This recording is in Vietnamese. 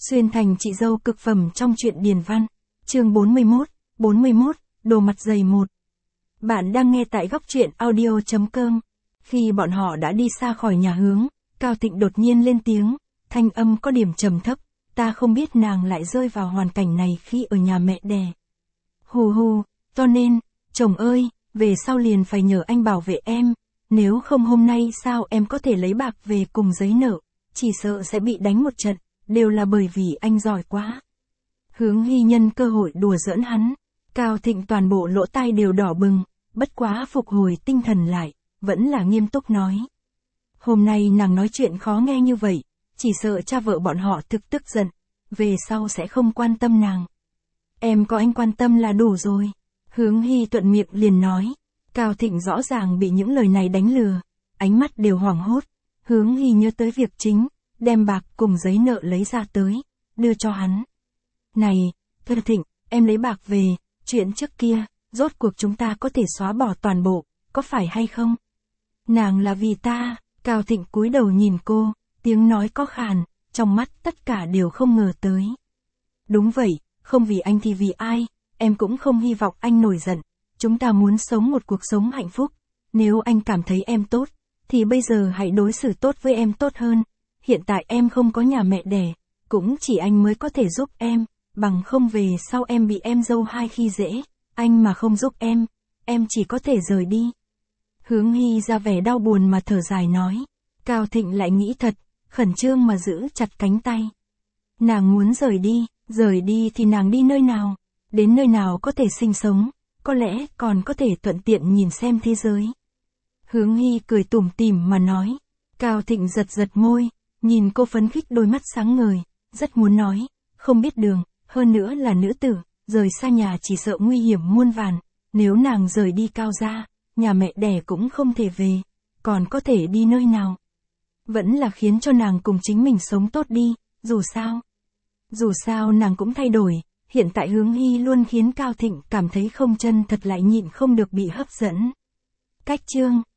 Xuyên thành chị dâu cực phẩm trong truyện Điền Văn. Chương 41, đồ mặt dày 1. Bạn đang nghe tại góc truyện audio.com. Khi bọn họ đã đi xa khỏi nhà hướng, Cao Thịnh đột nhiên lên tiếng, thanh âm có điểm trầm thấp, ta không biết nàng lại rơi vào hoàn cảnh này khi ở nhà mẹ đẻ. Hù hù, cho nên, chồng ơi, về sau liền phải nhờ anh bảo vệ em, nếu không hôm nay sao em có thể lấy bạc về cùng giấy nợ, chỉ sợ sẽ bị đánh một trận, đều là bởi vì anh giỏi quá. Hướng Hy nhân cơ hội đùa giỡn hắn, Cao Thịnh toàn bộ lỗ tai đều đỏ bừng, bất quá phục hồi tinh thần lại, vẫn là nghiêm túc nói. Hôm nay nàng nói chuyện khó nghe như vậy, chỉ sợ cha vợ bọn họ thực tức giận, về sau sẽ không quan tâm nàng. Em có anh quan tâm là đủ rồi. Hướng Hy thuận miệng liền nói. Cao Thịnh rõ ràng bị những lời này đánh lừa, ánh mắt đều hoảng hốt. Hướng Hy nhớ tới việc chính, đem bạc cùng giấy nợ lấy ra tới, đưa cho hắn. Này, Thơ Thịnh, em lấy bạc về, chuyện trước kia, rốt cuộc chúng ta có thể xóa bỏ toàn bộ, có phải hay không? Nàng là vì ta. Cao Thịnh cúi đầu nhìn cô, tiếng nói có khàn, trong mắt tất cả đều không ngờ tới. Đúng vậy, không vì anh thì vì ai, em cũng không hy vọng anh nổi giận, chúng ta muốn sống một cuộc sống hạnh phúc, nếu anh cảm thấy em tốt, thì bây giờ hãy đối xử tốt với em tốt hơn, hiện tại em không có nhà mẹ đẻ, cũng chỉ anh mới có thể giúp em, bằng không về sau em bị em dâu hai khi dễ, anh mà không giúp em chỉ có thể rời đi. Hướng Hy ra vẻ đau buồn mà thở dài nói. Cao Thịnh lại nghĩ thật, khẩn trương mà giữ chặt cánh tay. Nàng muốn rời đi thì nàng đi nơi nào? Đến nơi nào có thể sinh sống, có lẽ còn có thể thuận tiện nhìn xem thế giới. Hướng Hy cười tủm tỉm mà nói. Cao Thịnh giật môi, nhìn cô phấn khích đôi mắt sáng ngời, rất muốn nói, không biết đường, hơn nữa là nữ tử, rời xa nhà chỉ sợ nguy hiểm muôn vàn, nếu nàng rời đi Cao gia, nhà mẹ đẻ cũng không thể về, còn có thể đi nơi nào. Vẫn là khiến cho nàng cùng chính mình sống tốt đi, dù sao nàng cũng thay đổi, hiện tại Hướng Hy luôn khiến Cao Thịnh cảm thấy không chân thật lại nhịn không được bị hấp dẫn. Cách chương